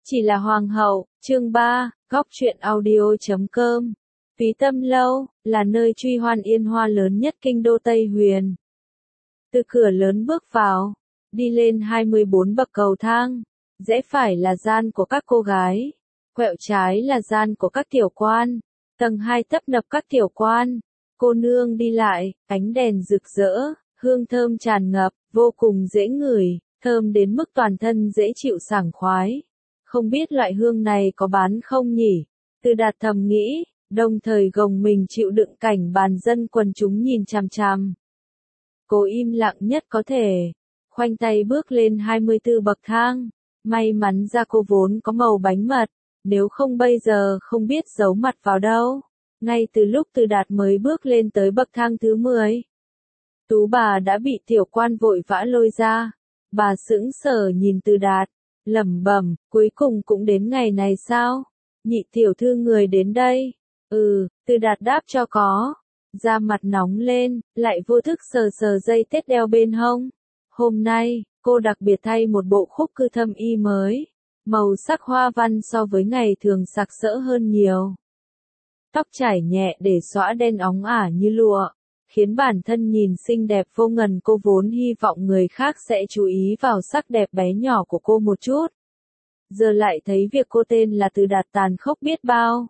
Chỉ là hoàng hậu, chương 3, góc truyện audio.com. Túy Tâm Lâu, là nơi truy hoan yên hoa lớn nhất kinh đô Tây Huyền. Từ cửa lớn bước vào, đi lên 24 bậc cầu thang, rẽ phải là gian của các cô gái, quẹo trái là gian của các tiểu quan, tầng 2 tấp nập các tiểu quan, cô nương đi lại, ánh đèn rực rỡ, hương thơm tràn ngập, vô cùng dễ ngửi, thơm đến mức toàn thân dễ chịu sảng khoái. Không biết loại hương này có bán không nhỉ? Từ Đạt thầm nghĩ, đồng thời gồng mình chịu đựng cảnh bàn dân quần chúng nhìn chằm chằm. Cô im lặng nhất có thể, khoanh tay bước lên 24 bậc thang. May mắn da cô vốn có màu bánh mật, nếu không bây giờ không biết giấu mặt vào đâu. Ngay từ lúc Từ Đạt mới bước lên tới bậc thang thứ 10, Tú bà đã bị tiểu quan vội vã lôi ra. Bà sững sờ nhìn Từ Đạt, lẩm bẩm, cuối cùng cũng đến ngày này sao? Nhị tiểu thư người đến đây. Từ Đạt đáp cho có. Da mặt nóng lên, lại vô thức sờ sờ dây tết đeo bên hông. Hôm nay, cô đặc biệt thay một bộ khúc cư thâm y mới. Màu sắc hoa văn so với ngày thường sặc sỡ hơn nhiều. Tóc trải nhẹ để xõa đen óng ả như lụa, khiến bản thân nhìn xinh đẹp vô ngần. Cô vốn hy vọng người khác sẽ chú ý vào sắc đẹp bé nhỏ của cô một chút. Giờ lại thấy việc cô tên là Từ Đạt tàn khốc biết bao.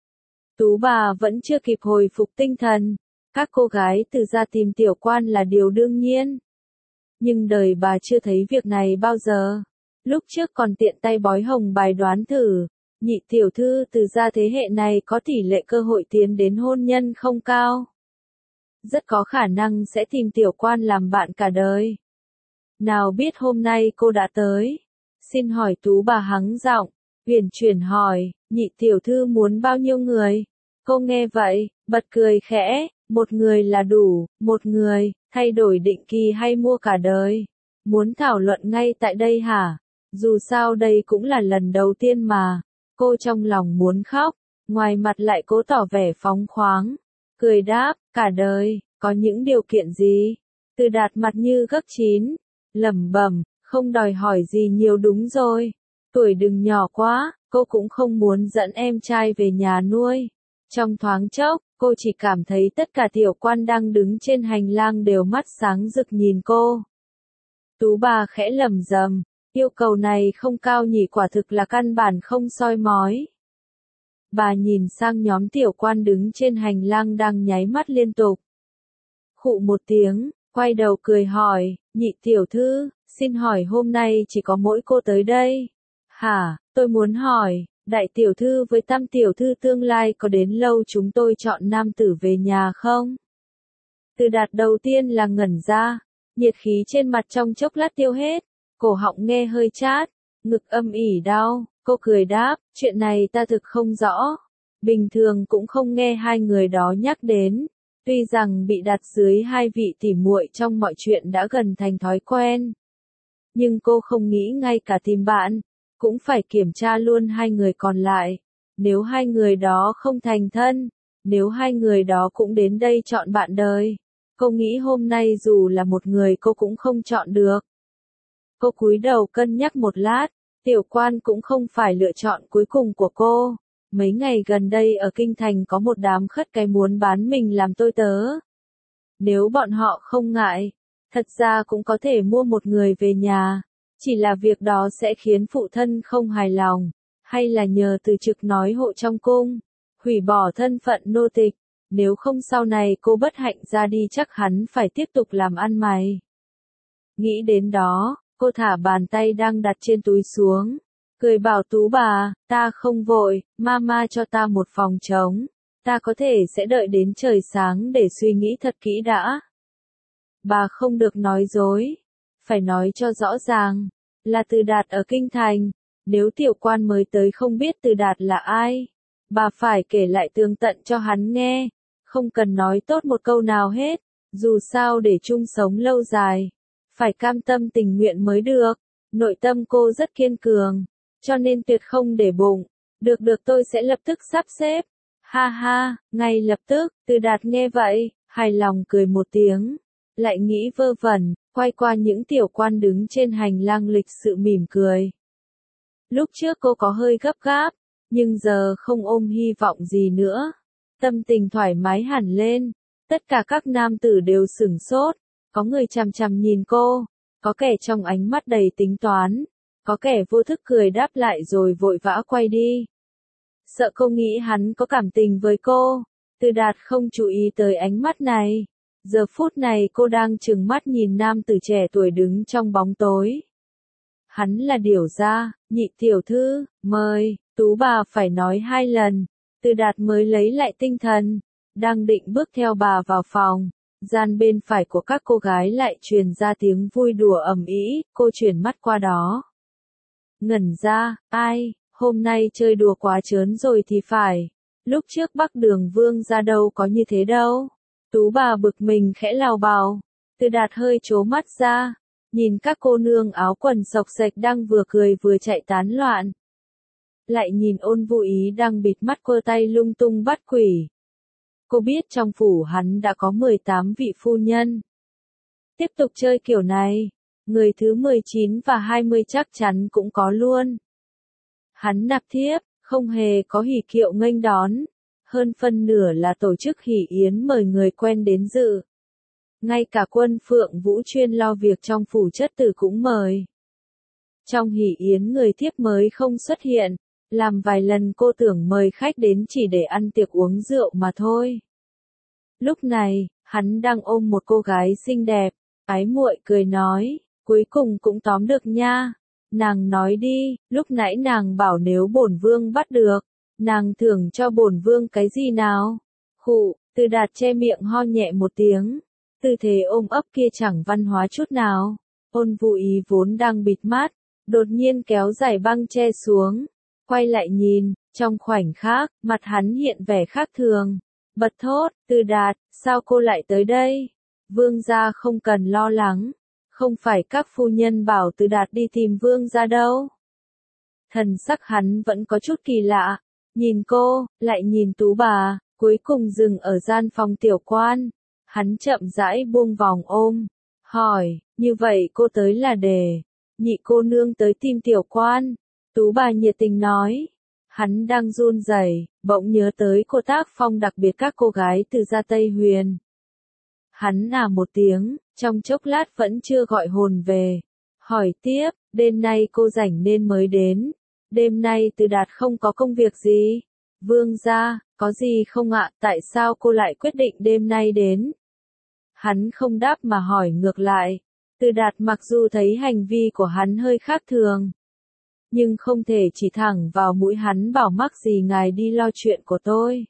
Tú bà vẫn chưa kịp hồi phục tinh thần. Các cô gái Từ gia tìm tiểu quan là điều đương nhiên. Nhưng đời bà chưa thấy việc này bao giờ. Lúc trước còn tiện tay bói hồng bài đoán thử, nhị tiểu thư Từ gia thế hệ này có tỷ lệ cơ hội tiến đến hôn nhân không cao. Rất có khả năng sẽ tìm tiểu quan làm bạn cả đời. Nào biết hôm nay cô đã tới. Xin hỏi Tú bà hắng giọng, huyền chuyển hỏi, nhị tiểu thư muốn bao nhiêu người? Cô nghe vậy, bật cười khẽ, một người là đủ, một người, thay đổi định kỳ hay mua cả đời? Muốn thảo luận ngay tại đây hả? Dù sao đây cũng là lần đầu tiên mà. Cô trong lòng muốn khóc, ngoài mặt lại cố tỏ vẻ phóng khoáng. Cười đáp, cả đời, có những điều kiện gì? Từ Đạt mặt như gấc chín, lẩm bẩm, không đòi hỏi gì nhiều đúng rồi. Tuổi đừng nhỏ quá, cô cũng không muốn dẫn em trai về nhà nuôi. Trong thoáng chốc, cô chỉ cảm thấy tất cả tiểu quan đang đứng trên hành lang đều mắt sáng rực nhìn cô. Tú bà khẽ lẩm rầm, yêu cầu này không cao nhỉ, quả thực là căn bản không soi mói. Bà nhìn sang nhóm tiểu quan đứng trên hành lang đang nháy mắt liên tục. Khụ một tiếng, quay đầu cười hỏi, nhị tiểu thư, xin hỏi hôm nay chỉ có mỗi cô tới đây? Hả, tôi muốn hỏi, đại tiểu thư với tam tiểu thư tương lai có đến lâu chúng tôi chọn nam tử về nhà không? Từ Đạt đầu tiên là ngẩn ra, nhiệt khí trên mặt trong chốc lát tiêu hết, cổ họng nghe hơi chát, ngực âm ỉ đau, cô cười đáp, chuyện này ta thực không rõ. Bình thường cũng không nghe hai người đó nhắc đến. Tuy rằng bị đặt dưới hai vị tỉ muội trong mọi chuyện đã gần thành thói quen. Nhưng cô không nghĩ ngay cả tìm bạn, cũng phải kiểm tra luôn hai người còn lại. Nếu hai người đó không thành thân, nếu hai người đó cũng đến đây chọn bạn đời, cô nghĩ hôm nay dù là một người cô cũng không chọn được. Cô cúi đầu cân nhắc một lát, tiểu quan cũng không phải lựa chọn cuối cùng của cô. Mấy ngày gần đây ở Kinh Thành có một đám khất cái muốn bán mình làm tôi tớ. Nếu bọn họ không ngại, thật ra cũng có thể mua một người về nhà. Chỉ là việc đó sẽ khiến phụ thân không hài lòng, hay là nhờ từ trực nói hộ trong cung, hủy bỏ thân phận nô tịch. Nếu không sau này cô bất hạnh ra đi chắc hắn phải tiếp tục làm ăn mày. Nghĩ đến đó, cô thả bàn tay đang đặt trên túi xuống. Cười bảo Tú bà, ta không vội, mama cho ta một phòng trống, ta có thể sẽ đợi đến trời sáng để suy nghĩ thật kỹ đã. Bà không được nói dối, phải nói cho rõ ràng, là Từ Đạt ở Kinh Thành, nếu tiểu quan mới tới không biết Từ Đạt là ai, bà phải kể lại tường tận cho hắn nghe, không cần nói tốt một câu nào hết, dù sao để chung sống lâu dài, phải cam tâm tình nguyện mới được, nội tâm cô rất kiên cường. Cho nên tuyệt không để bụng. Được tôi sẽ lập tức sắp xếp. Ha ha, ngay lập tức, Từ Đạt nghe vậy, hài lòng cười một tiếng. Lại nghĩ vơ vẩn, quay qua những tiểu quan đứng trên hành lang lịch sự mỉm cười. Lúc trước cô có hơi gấp gáp, nhưng giờ không ôm hy vọng gì nữa. Tâm tình thoải mái hẳn lên. Tất cả các nam tử đều sửng sốt, có người chằm chằm nhìn cô, có kẻ trong ánh mắt đầy tính toán, có kẻ vô thức cười đáp lại rồi vội vã quay đi. Sợ cô nghĩ hắn có cảm tình với cô, Từ Đạt không chú ý tới ánh mắt này. Giờ phút này cô đang trừng mắt nhìn nam tử trẻ tuổi đứng trong bóng tối. Hắn là Điểu gia, nhị tiểu thư, mời, Tú bà phải nói 2 lần. Từ Đạt mới lấy lại tinh thần, đang định bước theo bà vào phòng. Gian bên phải của các cô gái lại truyền ra tiếng vui đùa ầm ĩ, cô chuyển mắt qua đó. Ngẩn ra, ai, hôm nay chơi đùa quá trớn rồi thì phải. Lúc trước Bắc Đường Vương ra đâu có như thế đâu. Tú bà bực mình khẽ lào bào. Từ Đạt hơi trố mắt ra, nhìn các cô nương áo quần xộc xệch đang vừa cười vừa chạy tán loạn. Lại nhìn Ôn Vũ Ý đang bịt mắt quơ tay lung tung bắt quỷ. Cô biết trong phủ hắn đã có 18 vị phu nhân. Tiếp tục chơi kiểu này, người thứ 19 và 20 chắc chắn cũng có luôn. Hắn nạp thiếp, không hề có hỉ kiệu nghênh đón. Hơn phân nửa là tổ chức hỉ yến mời người quen đến dự. Ngay cả Quân Phượng Vũ chuyên lo việc trong phủ chất tử cũng mời. Trong hỉ yến người thiếp mới không xuất hiện, làm vài lần cô tưởng mời khách đến chỉ để ăn tiệc uống rượu mà thôi. Lúc này, hắn đang ôm một cô gái xinh đẹp, ái muội cười nói, cuối cùng cũng tóm được nha. Nàng nói đi, lúc nãy nàng bảo nếu bổn vương bắt được, nàng thưởng cho bổn vương cái gì nào? Khụ, Từ Đạt che miệng ho nhẹ một tiếng, tư thế ôm ấp kia chẳng văn hóa chút nào. Ôn Vũ Ý vốn đang bịt mắt, đột nhiên kéo giải băng che xuống, quay lại nhìn, trong khoảnh khắc, mặt hắn hiện vẻ khác thường. Bật thốt, Từ Đạt, sao cô lại tới đây? Vương gia không cần lo lắng, không phải các phu nhân bảo Từ Đạt đi tìm vương gia đâu. Thần sắc hắn vẫn có chút kỳ lạ, nhìn cô, lại nhìn Tú bà, cuối cùng dừng ở gian phòng tiểu quan. Hắn chậm rãi buông vòng ôm, hỏi, như vậy cô tới là để, nhị cô nương tới tìm tiểu quan. Tú bà nhiệt tình nói. Hắn đang run rẩy, bỗng nhớ tới cô tác phong đặc biệt các cô gái từ gia Tây Huyền. Hắn một tiếng, trong chốc lát vẫn chưa gọi hồn về. Hỏi tiếp, đêm nay cô rảnh nên mới đến. Đêm nay Từ Đạt không có công việc gì. Vương gia, có gì không ạ? Tại sao cô lại quyết định đêm nay đến? Hắn không đáp mà hỏi ngược lại. Từ Đạt mặc dù thấy hành vi của hắn hơi khác thường, nhưng không thể chỉ thẳng vào mũi hắn bảo mắc gì ngài đi lo chuyện của tôi.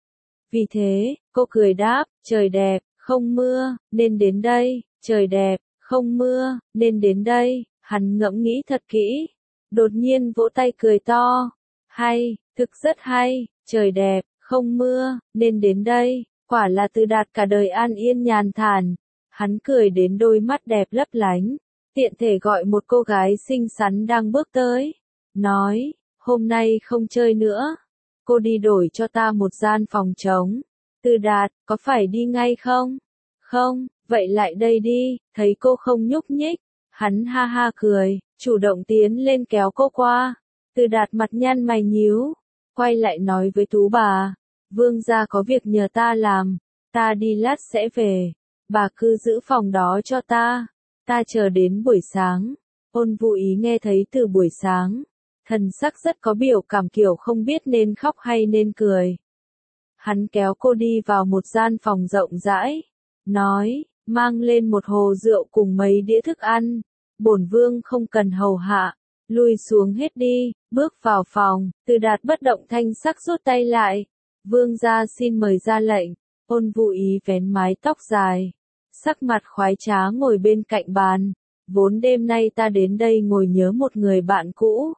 Vì thế, cô cười đáp, trời đẹp, không mưa, nên đến đây, trời đẹp, không mưa, nên đến đây. Hắn ngẫm nghĩ thật kỹ, đột nhiên vỗ tay cười to, hay, thực rất hay, trời đẹp, không mưa, nên đến đây, quả là Từ Đạt cả đời an yên nhàn thản. Hắn cười đến đôi mắt đẹp lấp lánh, tiện thể gọi một cô gái xinh xắn đang bước tới, nói, hôm nay không chơi nữa, cô đi đổi cho ta một gian phòng trống. Từ Đạt, có phải đi ngay không? Không, vậy lại đây đi. Thấy cô không nhúc nhích, hắn ha ha cười, chủ động tiến lên kéo cô qua. Từ Đạt mặt nhăn mày nhíu, quay lại nói với Tú bà, vương gia có việc nhờ ta làm, ta đi lát sẽ về, bà cứ giữ phòng đó cho ta chờ đến buổi sáng. Ôn Vũ Ý nghe thấy từ buổi sáng, thần sắc rất có biểu cảm kiểu không biết nên khóc hay nên cười. Hắn kéo cô đi vào một gian phòng rộng rãi, nói, mang lên một hồ rượu cùng mấy đĩa thức ăn, bổn vương không cần hầu hạ, lui xuống hết đi. Bước vào phòng, Từ Đạt bất động thanh sắc rút tay lại, vương gia xin mời ra lệnh. Ôn Vũ Ý vén mái tóc dài, sắc mặt khoái trá ngồi bên cạnh bàn, vốn đêm nay ta đến đây ngồi nhớ một người bạn cũ.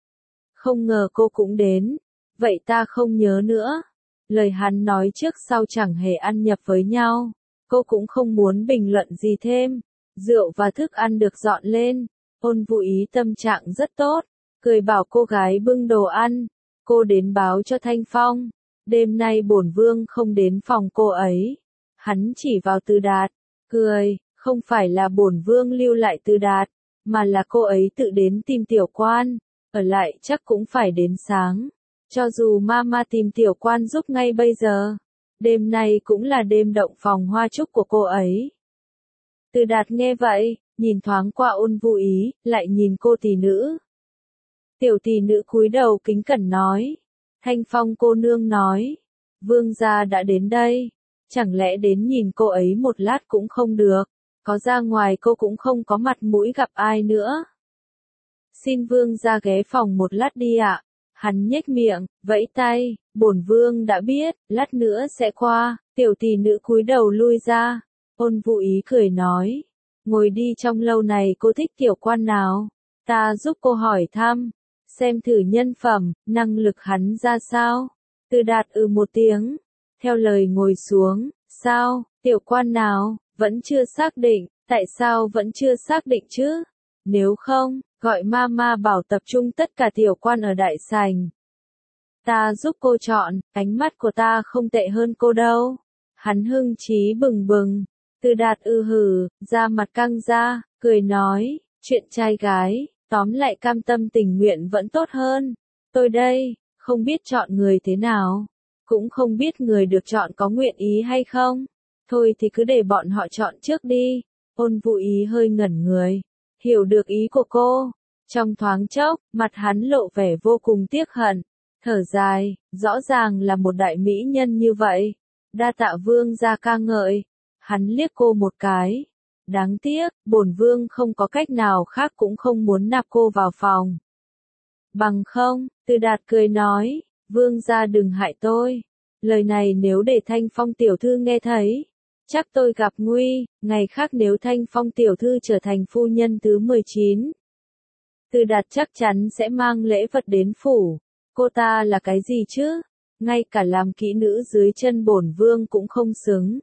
Không ngờ cô cũng đến, vậy ta không nhớ nữa. Lời hắn nói trước sau chẳng hề ăn nhập với nhau, cô cũng không muốn bình luận gì thêm. Rượu và thức ăn được dọn lên, Ôn Vũ Ý tâm trạng rất tốt, cười bảo cô gái bưng đồ ăn, cô đến báo cho Thanh Phong, đêm nay bổn vương không đến phòng cô ấy. Hắn chỉ vào Từ Đạt, cười, không phải là bổn vương lưu lại Từ Đạt, mà là cô ấy tự đến tìm tiểu quan. ở lại chắc cũng phải đến sáng. Cho dù mama tìm tiểu quan giúp ngay bây giờ, đêm nay cũng là đêm động phòng hoa chúc của cô ấy. Từ Đạt nghe vậy, nhìn thoáng qua Ôn Vũ Ý, lại nhìn cô tỷ nữ. Tiểu tỷ nữ cúi đầu kính cẩn nói. Thanh Phong cô nương nói. Vương gia đã đến đây. Chẳng lẽ đến nhìn cô ấy một lát cũng không được. Có ra ngoài cô cũng không có mặt mũi gặp ai nữa. Xin vương gia ghé phòng một lát đi ạ. Hắn nhếch miệng, vẫy tay, bổn vương đã biết, lát nữa sẽ qua. Tiểu tỷ nữ cúi đầu lui ra. Ôn Vũ Ý cười nói. Ngồi đi, trong lâu này cô thích tiểu quan nào? Ta giúp cô hỏi thăm. Xem thử nhân phẩm, năng lực hắn ra sao? Từ Đạt một tiếng. Theo lời ngồi xuống. Sao, tiểu quan nào? Vẫn chưa xác định. Tại sao vẫn chưa xác định chứ? Nếu không, gọi mama bảo tập trung tất cả tiểu quan ở đại sảnh. Ta giúp cô chọn, ánh mắt của ta không tệ hơn cô đâu. Hắn hưng chí bừng bừng. Từ Đạt hử, da mặt căng ra, cười nói, chuyện trai gái, tóm lại cam tâm tình nguyện vẫn tốt hơn. Tôi đây, không biết chọn người thế nào, cũng không biết người được chọn có nguyện ý hay không. Thôi thì cứ để bọn họ chọn trước đi. Ôn Vũ Ý hơi ngẩn người, hiểu được ý của cô. Trong thoáng chốc, mặt hắn lộ vẻ vô cùng tiếc hận, thở dài, rõ ràng là một đại mỹ nhân như vậy. Đa tạ vương gia ca ngợi. Hắn liếc cô một cái. Đáng tiếc, bổn vương không có cách nào khác cũng không muốn nạp cô vào phòng. Bằng không, Từ Đạt cười nói, vương gia đừng hại tôi. Lời này nếu để Thanh Phong tiểu thư nghe thấy, chắc tôi gặp nguy. Ngày khác nếu Thanh Phong tiểu thư trở thành phu nhân thứ 19, Từ Đạt chắc chắn sẽ mang lễ vật đến phủ. Cô ta là cái gì chứ? Ngay cả làm kỹ nữ dưới chân bổn vương cũng không xứng.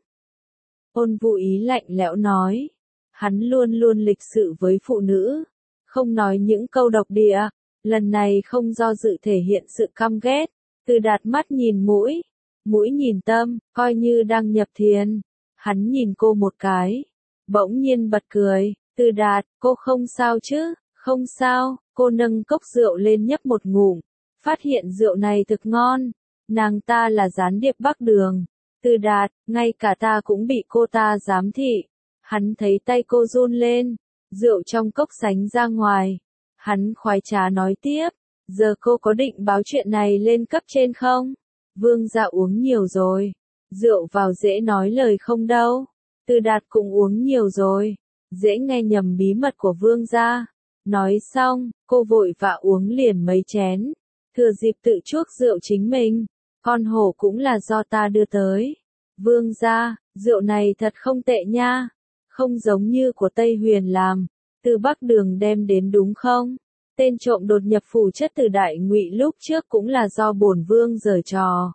Ôn Vũ Ý lạnh lẽo nói. Hắn luôn luôn lịch sự với phụ nữ, không nói những câu độc địa. Lần này không do dự thể hiện sự căm ghét. Từ Đạt mắt nhìn mũi, mũi nhìn tâm, coi như đang nhập thiền. Hắn nhìn cô một cái, bỗng nhiên bật cười. Từ Đạt, cô không sao chứ? Không sao. Cô nâng cốc rượu lên nhấp một ngụm, phát hiện rượu này thực ngon. Nàng ta là gián điệp Bắc Đường. Từ Đạt, ngay cả ta cũng bị cô ta giám thị. Hắn thấy tay cô run lên, rượu trong cốc sánh ra ngoài. Hắn khoái trá nói tiếp, giờ cô có định báo chuyện này lên cấp trên không? Vương gia uống nhiều rồi, rượu vào dễ nói lời không đâu. Từ Đạt cũng uống nhiều rồi, dễ nghe nhầm bí mật của vương gia. Nói xong, cô vội vã uống liền mấy chén, thừa dịp tự chuốc rượu chính mình. Con hổ cũng là do ta đưa tới. Vương gia, rượu này thật không tệ nha. Không giống như của Tây Huyền làm, từ Bắc Đường đem đến đúng không? Tên trộm đột nhập phủ chất từ Đại Ngụy lúc trước cũng là do bổn vương giở trò.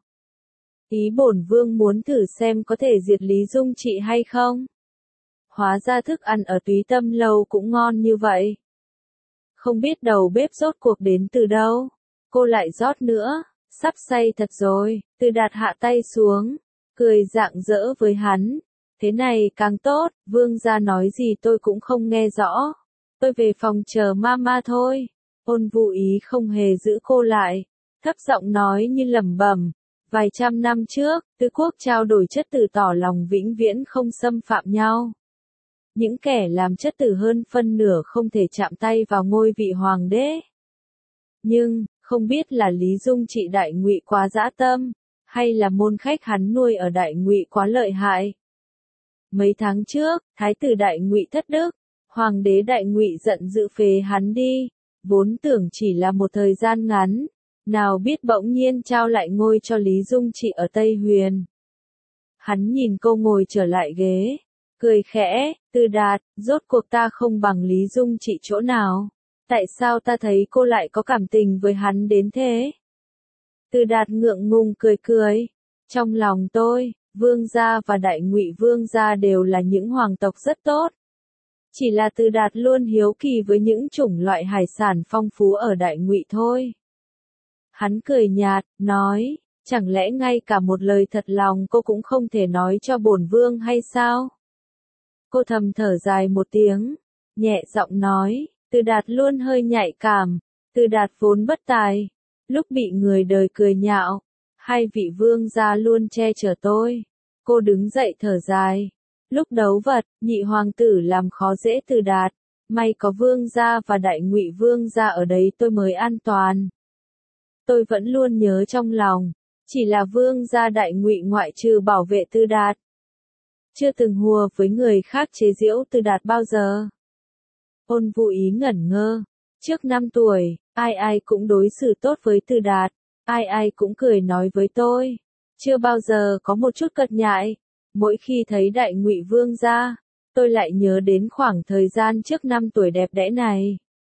Ý bổn vương muốn thử xem có thể diệt Lý Dung Trị hay không? Hóa ra thức ăn ở Túy Tâm lâu cũng ngon như vậy. Không biết đầu bếp rốt cuộc đến từ đâu. Cô lại rót nữa, sắp say thật rồi. Từ Đạt hạ tay xuống, cười rạng rỡ với hắn. Thế này càng tốt, vương gia nói gì tôi cũng không nghe rõ. Tôi về phòng chờ mama thôi. Ôn Vũ Ý không hề giữ cô lại, thấp giọng nói như lẩm bẩm. Vài trăm năm trước, tứ quốc trao đổi chất tử tỏ lòng vĩnh viễn không xâm phạm nhau. Những kẻ làm chất tử hơn phân nửa không thể chạm tay vào ngôi vị hoàng đế. Nhưng, không biết là Lý Dung Trị Đại Ngụy quá dã tâm, hay là môn khách hắn nuôi ở Đại Ngụy quá lợi hại. Mấy tháng trước, Thái tử Đại Ngụy thất đức, Hoàng đế Đại Ngụy giận dữ phế hắn đi, vốn tưởng chỉ là một thời gian ngắn, nào biết bỗng nhiên trao lại ngôi cho Lý Dung Trị ở Tây Huyền. Hắn nhìn cô ngồi trở lại ghế, cười khẽ, Từ Đạt, rốt cuộc ta không bằng Lý Dung Trị chỗ nào? Tại sao ta thấy cô lại có cảm tình với hắn đến thế? Từ Đạt ngượng ngùng cười cười, trong lòng tôi, Vương gia và Đại Ngụy Vương gia đều là những hoàng tộc rất tốt. Chỉ là Từ Đạt luôn hiếu kỳ với những chủng loại hải sản phong phú ở Đại Ngụy thôi. Hắn cười nhạt, nói, chẳng lẽ ngay cả một lời thật lòng cô cũng không thể nói cho bổn vương hay sao? Cô thầm thở dài một tiếng, nhẹ giọng nói, Từ Đạt luôn hơi nhạy cảm, Từ Đạt vốn bất tài, lúc bị người đời cười nhạo, hai vị vương gia luôn che chở tôi. Cô đứng dậy thở dài. Lúc đấu vật, nhị hoàng tử làm khó dễ Từ Đạt, may có vương gia và đại ngụy vương gia ở đấy tôi mới an toàn. Tôi vẫn luôn nhớ trong lòng, chỉ là vương gia đại ngụy ngoại trừ bảo vệ Từ Đạt, chưa từng hùa với người khác chế giễu Từ Đạt bao giờ. Ôn Vũ Ý ngẩn ngơ. Trước 5 tuổi, ai ai cũng đối xử tốt với Từ Đạt, ai ai cũng cười nói với tôi. Chưa bao giờ có một chút cợt nhại. Mỗi khi thấy đại ngụy vương gia, tôi lại nhớ đến khoảng thời gian trước 5 tuổi đẹp đẽ này.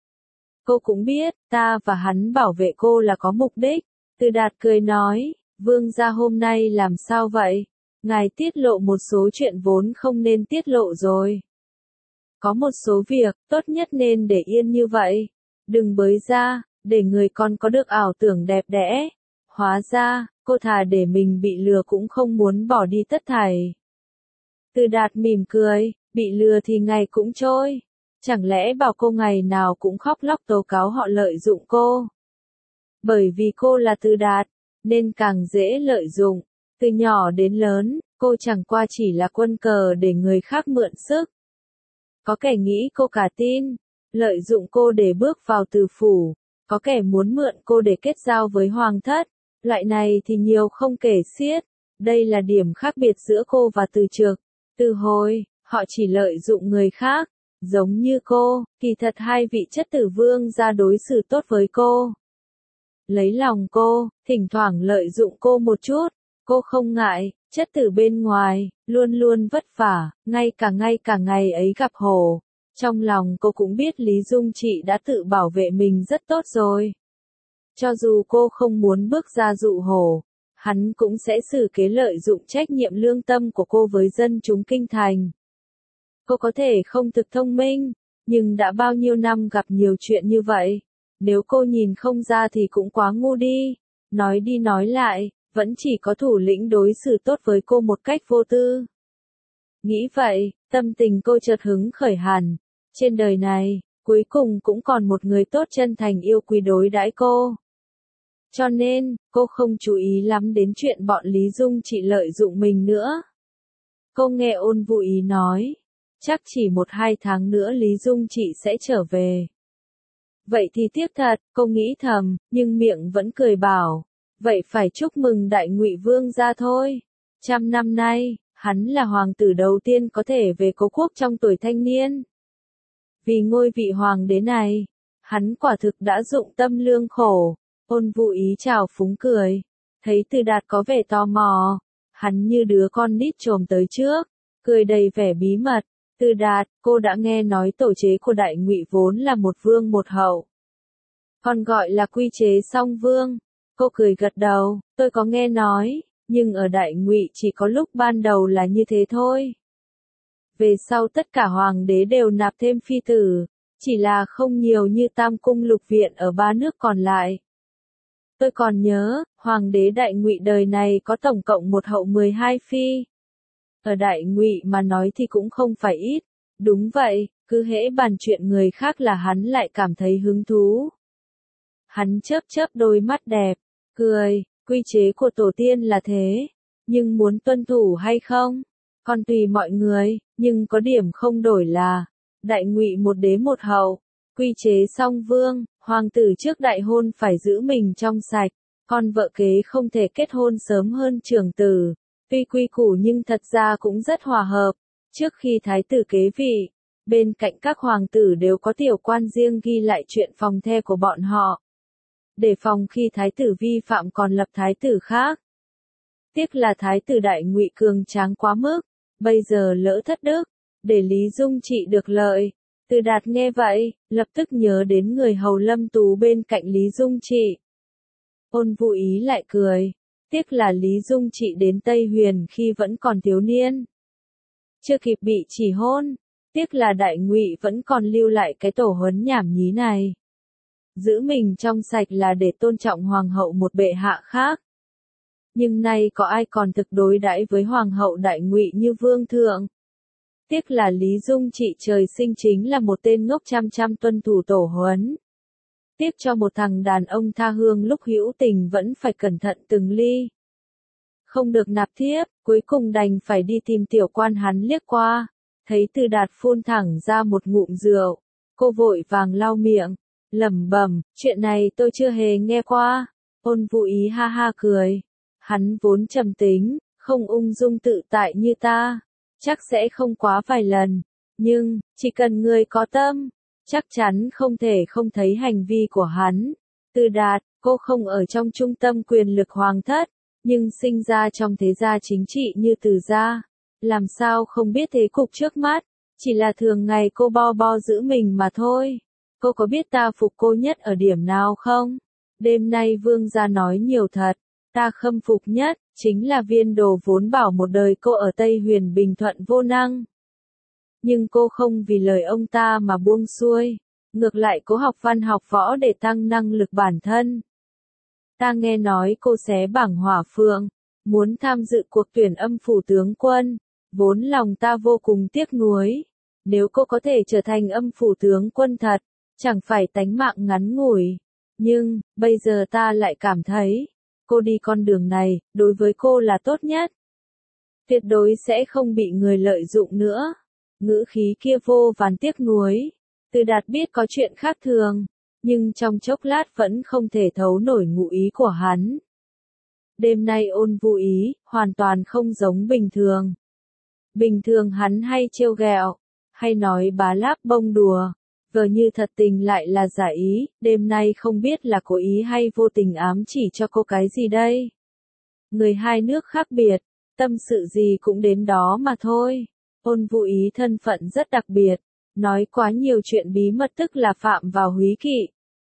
Cô cũng biết, ta và hắn bảo vệ cô là có mục đích. Từ Đạt cười nói, vương gia hôm nay làm sao vậy? Ngài tiết lộ một số chuyện vốn không nên tiết lộ rồi. Có một số việc, tốt nhất nên để yên như vậy. Đừng bới ra, để người con có được ảo tưởng đẹp đẽ. Hóa ra, cô thà để mình bị lừa cũng không muốn bỏ đi tất thảy. Từ Đạt mỉm cười, bị lừa thì ngày cũng trôi. Chẳng lẽ bảo cô ngày nào cũng khóc lóc tố cáo họ lợi dụng cô? Bởi vì cô là Từ Đạt, nên càng dễ lợi dụng. Từ nhỏ đến lớn, cô chẳng qua chỉ là quân cờ để người khác mượn sức. Có kẻ nghĩ cô cả tin, lợi dụng cô để bước vào Từ phủ, có kẻ muốn mượn cô để kết giao với hoàng thất, loại này thì nhiều không kể xiết. Đây là điểm khác biệt giữa cô và Từ Trực. Từ Hồi, họ chỉ lợi dụng người khác, giống như cô, kỳ thật hai vị chất tử vương gia đối xử tốt với cô. Lấy lòng cô, thỉnh thoảng lợi dụng cô một chút, cô không ngại, chất tử bên ngoài, luôn luôn vất vả, ngay cả ngày ấy gặp Hổ. Trong lòng cô cũng biết Lý Dung Trị đã tự bảo vệ mình rất tốt rồi. Cho dù cô không muốn bước ra dụ Hổ, hắn cũng sẽ xử kế lợi dụng trách nhiệm lương tâm của cô với dân chúng kinh thành. Cô có thể không thực thông minh, nhưng đã bao nhiêu năm gặp nhiều chuyện như vậy. Nếu cô nhìn không ra thì cũng quá ngu đi nói lại, vẫn chỉ có thủ lĩnh đối xử tốt với cô một cách vô tư. Nghĩ vậy, tâm tình cô chợt hứng khởi hẳn. Trên đời này, cuối cùng cũng còn một người tốt chân thành yêu quý đối đãi cô. Cho nên, cô không chú ý lắm đến chuyện bọn Lý Dung Trị lợi dụng mình nữa. Cô nghe Ôn Vũ Ý nói, chắc chỉ 1-2 tháng nữa Lý Dung Trị sẽ trở về. Vậy thì tiếc thật, cô nghĩ thầm, nhưng miệng vẫn cười bảo, vậy phải chúc mừng đại ngụy vương gia thôi. 100 năm nay, hắn là hoàng tử đầu tiên có thể về cố quốc trong tuổi thanh niên. Vì ngôi vị hoàng đế này, hắn quả thực đã dụng tâm lương khổ. Ôn Vũ Ý chào phúng cười, thấy Từ Đạt có vẻ tò mò, hắn như đứa con nít trồm tới trước, cười đầy vẻ bí mật. Từ Đạt, cô đã nghe nói tổ chế của đại ngụy vốn là một vương một hậu, còn gọi là quy chế song vương. Cô cười gật đầu, tôi có nghe nói, nhưng ở đại ngụy chỉ có lúc ban đầu là như thế thôi. Về sau tất cả hoàng đế đều nạp thêm phi tử, chỉ là không nhiều như Tam cung lục viện ở 3 nước còn lại. Tôi còn nhớ, hoàng đế đại ngụy đời này có tổng cộng 1 hậu 12 phi. Ở đại ngụy mà nói thì cũng không phải ít. Đúng vậy, cứ hễ bàn chuyện người khác là hắn lại cảm thấy hứng thú. Hắn chớp chớp đôi mắt đẹp, cười, quy chế của tổ tiên là thế, nhưng muốn tuân thủ hay không, còn tùy mọi người, nhưng có điểm không đổi là, đại ngụy 1 đế 1 hậu, quy chế song vương, hoàng tử trước đại hôn phải giữ mình trong sạch, con vợ kế không thể kết hôn sớm hơn trưởng tử. Tuy quy củ nhưng thật ra cũng rất hòa hợp. Trước khi thái tử kế vị, bên cạnh các hoàng tử đều có tiểu quan riêng ghi lại chuyện phòng the của bọn họ. Để phòng khi thái tử vi phạm còn lập thái tử khác. Tiếc là thái tử đại ngụy cường tráng quá mức, bây giờ lỡ thất đức, để Lý Dung Trị được lợi. Từ Đạt nghe vậy, lập tức nhớ đến người hầu Lâm Tú bên cạnh Lý Dung Trị. Ôn Vũ Ý lại cười. Tiếc là Lý Dung Trị đến Tây Huyền khi vẫn còn thiếu niên, chưa kịp bị chỉ hôn. Tiếc là đại ngụy vẫn còn lưu lại cái tổ huấn nhảm nhí này. Giữ mình trong sạch là để tôn trọng hoàng hậu một bệ hạ khác. Nhưng nay có ai còn thực đối đãi với hoàng hậu đại ngụy như vương thượng. Tiếc là Lý Dung Trị trời sinh chính là một tên ngốc chăm chăm tuân thủ tổ huấn. Tiếc cho một thằng đàn ông tha hương lúc hữu tình vẫn phải cẩn thận từng ly. Không được nạp thiếp, cuối cùng đành phải đi tìm tiểu quan. Hắn liếc qua, thấy Từ Đạt phun thẳng ra một ngụm rượu. Cô vội vàng lau miệng, lẩm bẩm, chuyện này tôi chưa hề nghe qua. Ôn Vũ Ý ha ha cười. Hắn vốn trầm tính, không ung dung tự tại như ta, chắc sẽ không quá vài lần. Nhưng, chỉ cần người có tâm, chắc chắn không thể không thấy hành vi của hắn. Từ Đạt, cô không ở trong trung tâm quyền lực hoàng thất, nhưng sinh ra trong thế gia chính trị như Từ gia. Làm sao không biết thế cục trước mắt, chỉ là thường ngày cô bo bo giữ mình mà thôi. Cô có biết ta phục cô nhất ở điểm nào không? Đêm nay vương gia nói nhiều thật, ta khâm phục nhất, chính là Viên Đồ vốn bảo một đời cô ở Tây Huyền bình thuận vô năng. Nhưng cô không vì lời ông ta mà buông xuôi, ngược lại cố học văn học võ để tăng năng lực bản thân. Ta nghe nói cô xé bảng hỏa phượng, muốn tham dự cuộc tuyển âm phủ tướng quân, vốn lòng ta vô cùng tiếc nuối. Nếu cô có thể trở thành âm phủ tướng quân thật, chẳng phải tánh mạng ngắn ngủi. Nhưng, bây giờ ta lại cảm thấy, cô đi con đường này, đối với cô là tốt nhất. Tuyệt đối sẽ không bị người lợi dụng nữa. Ngữ khí kia vô vàn tiếc nuối. Từ Đạt biết có chuyện khác thường, nhưng trong chốc lát vẫn không thể thấu nổi ngụ ý của hắn. Đêm nay Ôn Vũ Ý, hoàn toàn không giống bình thường. Bình thường hắn hay trêu ghẹo, hay nói bá láp bông đùa, vờ như thật tình lại là giả ý, đêm nay không biết là cố ý hay vô tình ám chỉ cho cô cái gì đây. Người hai nước khác biệt, tâm sự gì cũng đến đó mà thôi. Ôn Vũ Ý thân phận rất đặc biệt, nói quá nhiều chuyện bí mật tức là phạm vào húy kỵ.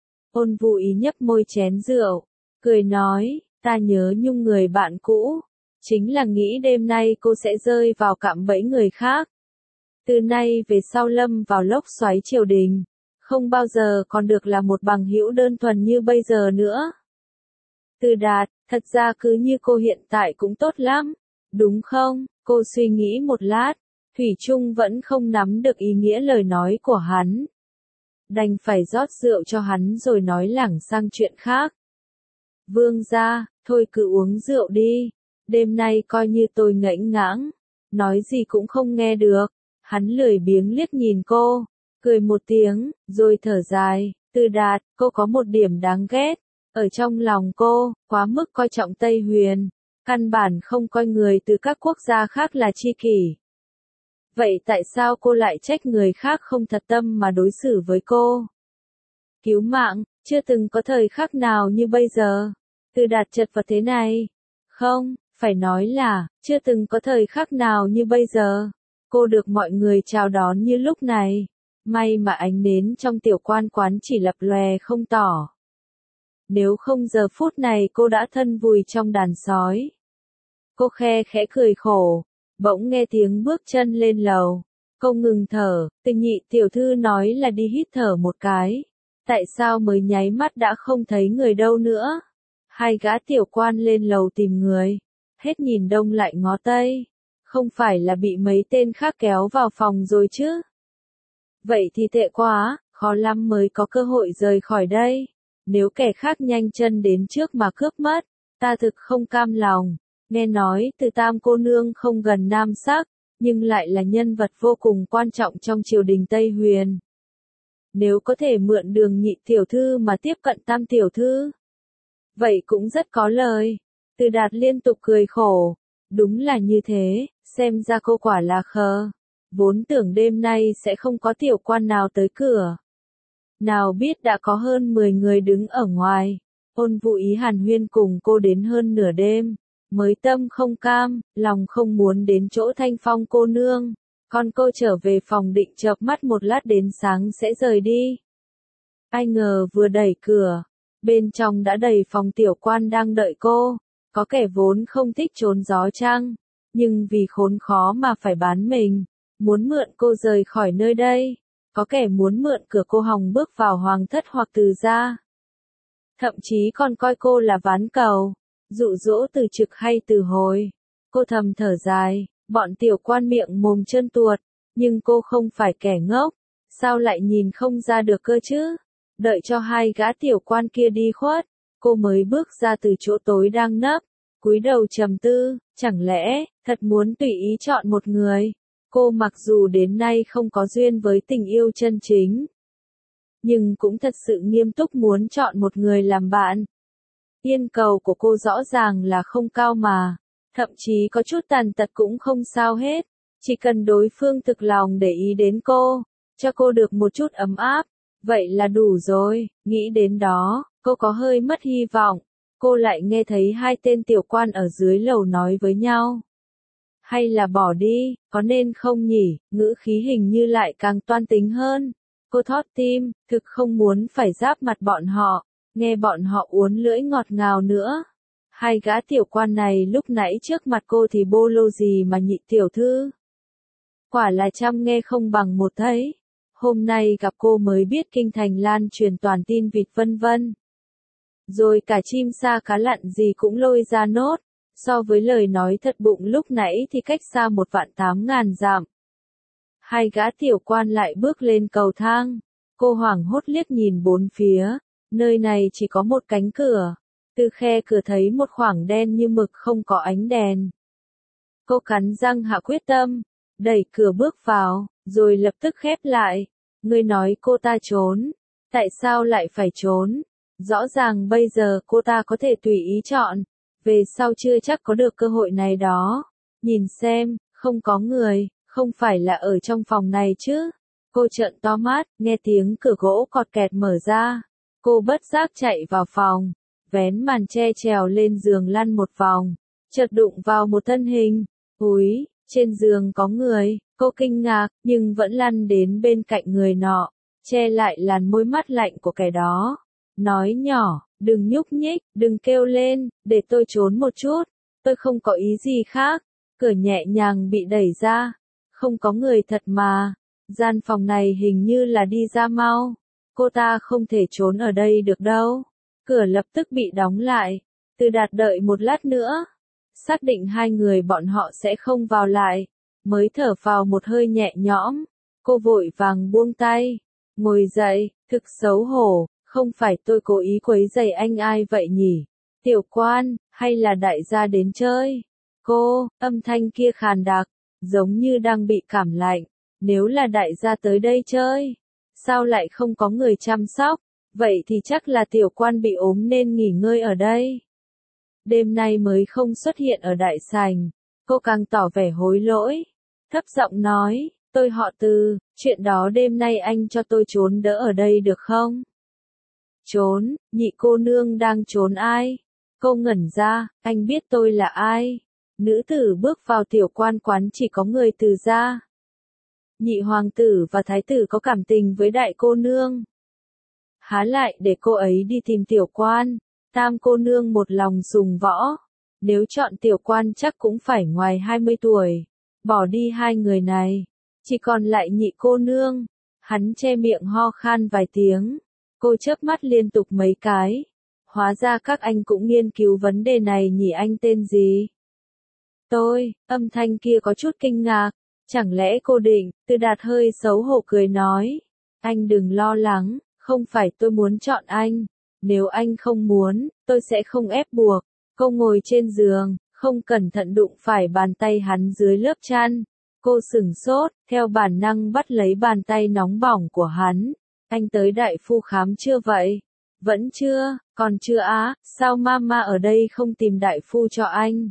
Ôn Vũ Ý nhấp môi chén rượu, cười nói, ta nhớ nhung người bạn cũ, chính là nghĩ đêm nay cô sẽ rơi vào cạm bẫy người khác. Từ nay về sau lâm vào lốc xoáy triều đình, không bao giờ còn được là một bằng hữu đơn thuần như bây giờ nữa. Từ Đạt, thật ra cứ như cô hiện tại cũng tốt lắm, đúng không? Cô suy nghĩ một lát, thủy chung vẫn không nắm được ý nghĩa lời nói của hắn. Đành phải rót rượu cho hắn rồi nói lảng sang chuyện khác. Vương gia, thôi cứ uống rượu đi, đêm nay coi như tôi ngẫnh ngãng, nói gì cũng không nghe được. Hắn lười biếng liếc nhìn cô, cười một tiếng, rồi thở dài, Từ Đạt, cô có một điểm đáng ghét, ở trong lòng cô, quá mức coi trọng Tây Huyền, căn bản không coi người từ các quốc gia khác là tri kỷ. Vậy tại sao cô lại trách người khác không thật tâm mà đối xử với cô? Cứu mạng, chưa từng có thời khắc nào như bây giờ. Từ Đạt chật vật thế này. Không, phải nói là, chưa từng có thời khắc nào như bây giờ. Cô được mọi người chào đón như lúc này. May mà ánh nến trong tiểu quan quán chỉ lập lòe không tỏ. Nếu không giờ phút này cô đã thân vùi trong đàn sói. Cô khe khẽ cười khổ. Bỗng nghe tiếng bước chân lên lầu. Cô ngừng thở, Từ Nhị tiểu thư nói là đi hít thở một cái. Tại sao mới nháy mắt đã không thấy người đâu nữa? Hai gã tiểu quan lên lầu tìm người. Hết nhìn đông lại ngó tây. Không phải là bị mấy tên khác kéo vào phòng rồi chứ? Vậy thì tệ quá, khó lắm mới có cơ hội rời khỏi đây. Nếu kẻ khác nhanh chân đến trước mà cướp mất, ta thực không cam lòng. Nghe nói Từ Tam cô nương không gần nam sắc, nhưng lại là nhân vật vô cùng quan trọng trong triều đình Tây Huyền. Nếu có thể mượn đường Nhị tiểu thư mà tiếp cận Tam tiểu thư, vậy cũng rất có lời. Từ Đạt liên tục cười khổ. Đúng là như thế, xem ra cô quả là khờ. Vốn tưởng đêm nay sẽ không có tiểu quan nào tới cửa. Nào biết đã có hơn 10 người đứng ở ngoài. Ôn Vũ Ý hàn huyên cùng cô đến hơn nửa đêm. Mới tâm không cam, lòng không muốn đến chỗ Thanh Phong cô nương. Con cô trở về phòng định chợp mắt một lát đến sáng sẽ rời đi. Ai ngờ vừa đẩy cửa, bên trong đã đầy phòng tiểu quan đang đợi cô. Có kẻ vốn không thích trốn gió chăng, nhưng vì khốn khó mà phải bán mình, muốn mượn cô rời khỏi nơi đây. Có kẻ muốn mượn cửa cô hòng bước vào hoàng thất hoặc Từ gia. Thậm chí còn coi cô là ván cầu, dụ dỗ Từ Trực hay Từ Hồi. Cô thầm thở dài, bọn tiểu quan miệng mồm trơn tuột, nhưng cô không phải kẻ ngốc, sao lại nhìn không ra được cơ chứ? Đợi cho hai gã tiểu quan kia đi khuất, cô mới bước ra từ chỗ tối đang nấp, cúi đầu trầm tư, chẳng lẽ, thật muốn tùy ý chọn một người. Cô mặc dù đến nay không có duyên với tình yêu chân chính, nhưng cũng thật sự nghiêm túc muốn chọn một người làm bạn. Yêu cầu của cô rõ ràng là không cao mà, thậm chí có chút tàn tật cũng không sao hết, chỉ cần đối phương thực lòng để ý đến cô, cho cô được một chút ấm áp, vậy là đủ rồi. Nghĩ đến đó, cô có hơi mất hy vọng, cô lại nghe thấy hai tên tiểu quan ở dưới lầu nói với nhau. Hay là bỏ đi, có nên không nhỉ, ngữ khí hình như lại càng toan tính hơn. Cô thót tim, thực không muốn phải giáp mặt bọn họ, nghe bọn họ uốn lưỡi ngọt ngào nữa. Hai gã tiểu quan này lúc nãy trước mặt cô thì bô lô gì mà nhị tiểu thư. Quả là trăm nghe không bằng một thấy. Hôm nay gặp cô mới biết kinh thành lan truyền toàn tin vịt vân vân. Rồi cả chim sa cá lặn gì cũng lôi ra nốt. So với lời nói thật bụng lúc nãy thì cách xa 1.800.000 dặm. Hai gã tiểu quan lại bước lên cầu thang. Cô hoảng hốt liếc nhìn bốn phía. Nơi này chỉ có một cánh cửa. Từ khe cửa thấy một khoảng đen như mực không có ánh đèn. Cô cắn răng hạ quyết tâm, đẩy cửa bước vào, rồi lập tức khép lại. Ngươi nói cô ta trốn. Tại sao lại phải trốn? Rõ ràng bây giờ cô ta có thể tùy ý chọn. Về sau chưa chắc có được cơ hội này đó. Nhìn xem, không có người, không phải là ở trong phòng này chứ. Cô trợn to mắt, nghe tiếng cửa gỗ cọt kẹt mở ra. Cô bất giác chạy vào phòng, vén màn che trèo lên giường lăn một vòng, chợt đụng vào một thân hình. Úi, trên giường có người, cô kinh ngạc, nhưng vẫn lăn đến bên cạnh người nọ, che lại làn môi mắt lạnh của kẻ đó. Nói nhỏ, đừng nhúc nhích, đừng kêu lên, để tôi trốn một chút, tôi không có ý gì khác. Cửa nhẹ nhàng bị đẩy ra, không có người thật mà, gian phòng này hình như là đi ra mau, cô ta không thể trốn ở đây được đâu. Cửa lập tức bị đóng lại, Từ Đạt đợi một lát nữa, xác định hai người bọn họ sẽ không vào lại, mới thở phào một hơi nhẹ nhõm. Cô vội vàng buông tay, ngồi dậy, thực xấu hổ. Không phải tôi cố ý quấy rầy anh ai vậy nhỉ? Tiểu quan, hay là đại gia đến chơi? Cô, âm thanh kia khàn đặc, giống như đang bị cảm lạnh. Nếu là đại gia tới đây chơi, sao lại không có người chăm sóc? Vậy thì chắc là tiểu quan bị ốm nên nghỉ ngơi ở đây. Đêm nay mới không xuất hiện ở đại sảnh. Cô càng tỏ vẻ hối lỗi. Thấp giọng nói, tôi họ Từ, chuyện đó đêm nay anh cho tôi trốn đỡ ở đây được không? Trốn, nhị cô nương đang trốn ai? Cô ngẩn ra, anh biết tôi là ai? Nữ tử bước vào tiểu quan quán chỉ có người Từ gia. Nhị hoàng tử và thái tử có cảm tình với đại cô nương. Há lại để cô ấy đi tìm tiểu quan, tam cô nương một lòng sùng võ. Nếu chọn tiểu quan chắc cũng phải ngoài 20 tuổi. Bỏ đi hai người này, chỉ còn lại nhị cô nương. Hắn che miệng ho khan vài tiếng. Cô chớp mắt liên tục mấy cái. Hóa ra các anh cũng nghiên cứu vấn đề này nhỉ, anh tên gì? Tôi, âm thanh kia có chút kinh ngạc. Chẳng lẽ cô định? Từ Đạt hơi xấu hổ cười nói. Anh đừng lo lắng, không phải tôi muốn chọn anh. Nếu anh không muốn, tôi sẽ không ép buộc. Cô ngồi trên giường, không cẩn thận đụng phải bàn tay hắn dưới lớp chăn. Cô sửng sốt, theo bản năng bắt lấy bàn tay nóng bỏng của hắn. Anh tới đại phu khám chưa vậy? Vẫn chưa, còn chưa á, sao mama ở đây không tìm đại phu cho anh?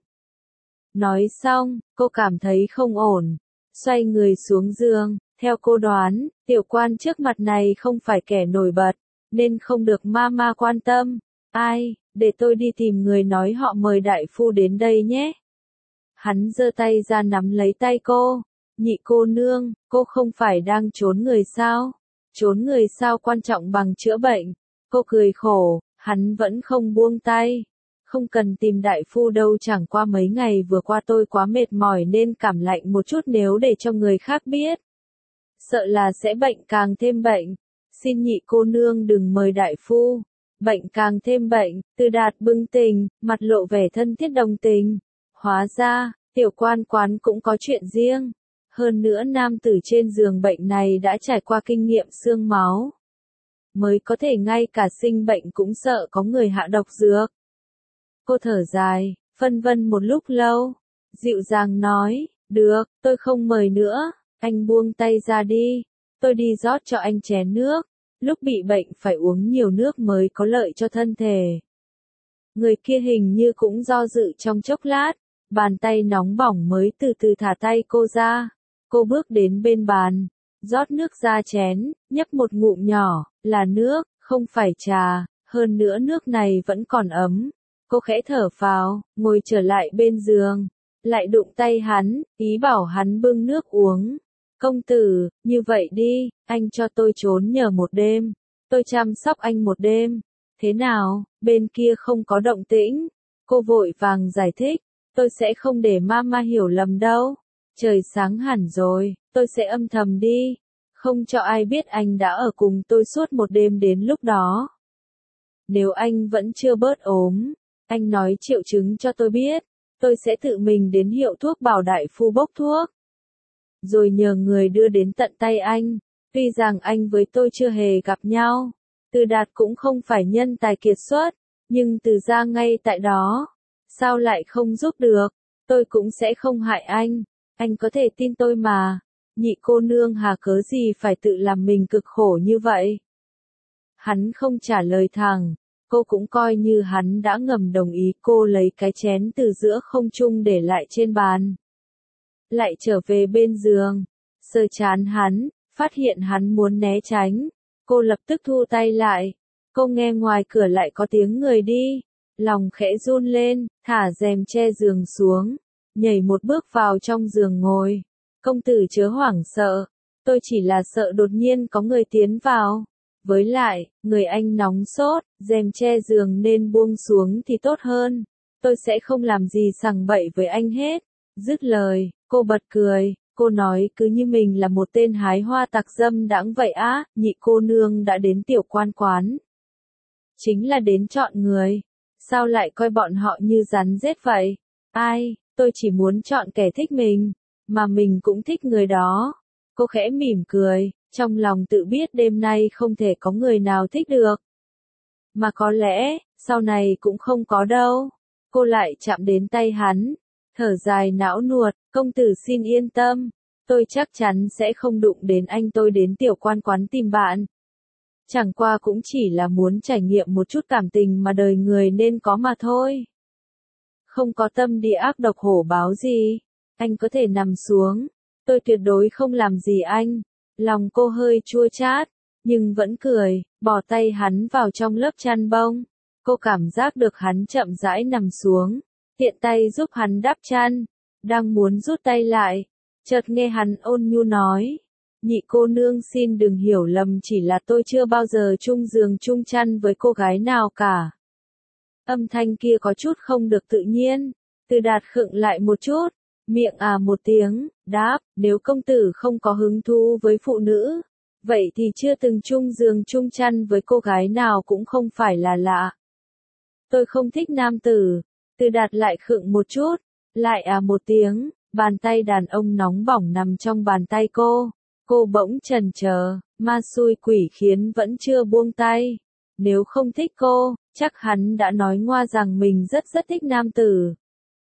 Nói xong, cô cảm thấy không ổn. Xoay người xuống giường, theo cô đoán, tiểu quan trước mặt này không phải kẻ nổi bật, nên không được mama quan tâm. Ai, để tôi đi tìm người nói họ mời đại phu đến đây nhé. Hắn giơ tay ra nắm lấy tay cô. Nhị cô nương, cô không phải đang trốn người sao? Trốn người sao quan trọng bằng chữa bệnh? Cô cười khổ, hắn vẫn không buông tay. Không cần tìm đại phu đâu, chẳng qua mấy ngày vừa qua tôi quá mệt mỏi nên cảm lạnh một chút, nếu để cho người khác biết, sợ là sẽ bệnh càng thêm bệnh. Xin nhị cô nương đừng mời đại phu. Bệnh càng thêm bệnh. Từ Đạt bừng tỉnh, mặt lộ vẻ thân thiết đồng tình. Hóa ra, tiểu quan quán cũng có chuyện riêng. Hơn nữa nam tử trên giường bệnh này đã trải qua kinh nghiệm xương máu. mới có thể ngay cả sinh bệnh cũng sợ có người hạ độc dược. Cô thở dài, phân vân một lúc lâu, dịu dàng nói, được, tôi không mời nữa, anh buông tay ra đi, tôi đi rót cho anh chén nước, lúc bị bệnh phải uống nhiều nước mới có lợi cho thân thể. Người kia hình như cũng do dự trong chốc lát, bàn tay nóng bỏng mới từ từ thả tay cô ra. Cô bước đến bên bàn, rót nước ra chén, nhấp một ngụm nhỏ, là nước, không phải trà, hơn nữa nước này vẫn còn ấm. Cô khẽ thở phào, ngồi trở lại bên giường, lại đụng tay hắn, ý bảo hắn bưng nước uống. Công tử, như vậy đi, anh cho tôi trốn nhờ một đêm, tôi chăm sóc anh một đêm. Thế nào, bên kia không có động tĩnh? Cô vội vàng giải thích, tôi sẽ không để mama hiểu lầm đâu. Trời sáng hẳn rồi, tôi sẽ âm thầm đi, không cho ai biết anh đã ở cùng tôi suốt một đêm đến lúc đó. Nếu anh vẫn chưa bớt ốm, anh nói triệu chứng cho tôi biết, tôi sẽ tự mình đến hiệu thuốc bảo đại phu bốc thuốc. Rồi nhờ người đưa đến tận tay anh, tuy rằng anh với tôi chưa hề gặp nhau. Từ Đạt cũng không phải nhân tài kiệt xuất, nhưng từ ra ngay tại đó, sao lại không giúp được, tôi cũng sẽ không hại anh có thể tin tôi mà, nhị cô nương hà cớ gì phải tự làm mình cực khổ như vậy. Hắn không trả lời thẳng, cô cũng coi như hắn đã ngầm đồng ý. Cô lấy cái chén từ giữa không trung để lại trên bàn. Lại trở về bên giường, sờ trán hắn, phát hiện hắn muốn né tránh. Cô lập tức thu tay lại. Cô nghe ngoài cửa lại có tiếng người đi. Lòng khẽ run lên, thả rèm che giường xuống. Nhảy một bước vào trong giường ngồi. Công tử chớ hoảng sợ. Tôi chỉ là sợ đột nhiên có người tiến vào. Với lại, người anh nóng sốt, rèm che giường nên buông xuống thì tốt hơn. Tôi sẽ không làm gì sằng bậy với anh hết. Dứt lời, cô bật cười. Cô nói cứ như mình là một tên hái hoa tặc dâm đãng vậy á. Nhị cô nương đã đến tiểu quan quán. Chính là đến chọn người. Sao lại coi bọn họ như rắn rết vậy? Ai, tôi chỉ muốn chọn kẻ thích mình, mà mình cũng thích người đó. Cô khẽ mỉm cười, trong lòng tự biết đêm nay không thể có người nào thích được. Mà có lẽ, sau này cũng không có đâu. Cô lại chạm đến tay hắn, thở dài não nuột, công tử xin yên tâm, tôi chắc chắn sẽ không đụng đến anh. Tôi đến tiểu quan quán tìm bạn. Chẳng qua cũng chỉ là muốn trải nghiệm một chút cảm tình mà đời người nên có mà thôi. Không có tâm địa ác độc hổ báo gì, anh có thể nằm xuống, tôi tuyệt đối không làm gì anh. Lòng cô hơi chua chát, nhưng vẫn cười, bỏ tay hắn vào trong lớp chăn bông. Cô cảm giác được hắn chậm rãi nằm xuống, tiện tay giúp hắn đắp chăn, đang muốn rút tay lại, chợt nghe hắn ôn nhu nói, nhị cô nương xin đừng hiểu lầm, chỉ là tôi chưa bao giờ chung giường chung chăn với cô gái nào cả. Âm thanh kia có chút không được tự nhiên, Từ Đạt khựng lại một chút, miệng một tiếng, đáp, nếu công tử không có hứng thú với phụ nữ, vậy thì chưa từng chung giường chung chăn với cô gái nào cũng không phải là lạ. Tôi không thích nam tử. Từ Đạt lại khựng một chút, lại một tiếng, bàn tay đàn ông nóng bỏng nằm trong bàn tay cô. Cô bỗng chần chờ, ma xui quỷ khiến vẫn chưa buông tay. Nếu không thích cô, chắc hắn đã nói ngoa rằng mình rất thích nam tử.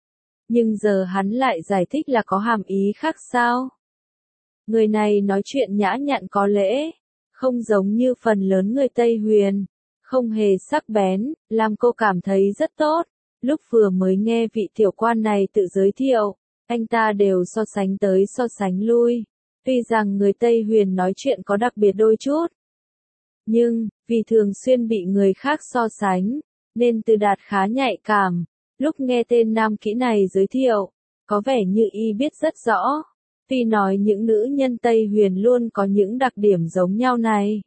Nhưng giờ hắn lại giải thích là có hàm ý khác sao? Người này nói chuyện nhã nhặn có lễ, không giống như phần lớn người Tây Huyền, không hề sắc bén, làm cô cảm thấy rất tốt. Lúc vừa mới nghe vị tiểu quan này tự giới thiệu, anh ta đều so sánh tới so sánh lui. Tuy rằng người Tây Huyền nói chuyện có đặc biệt đôi chút, nhưng, vì thường xuyên bị người khác so sánh, nên Từ Đạt khá nhạy cảm. Lúc nghe tên nam kỹ này giới thiệu, có vẻ như y biết rất rõ. Tuy nói những nữ nhân Tây Huyền luôn có những đặc điểm giống nhau này,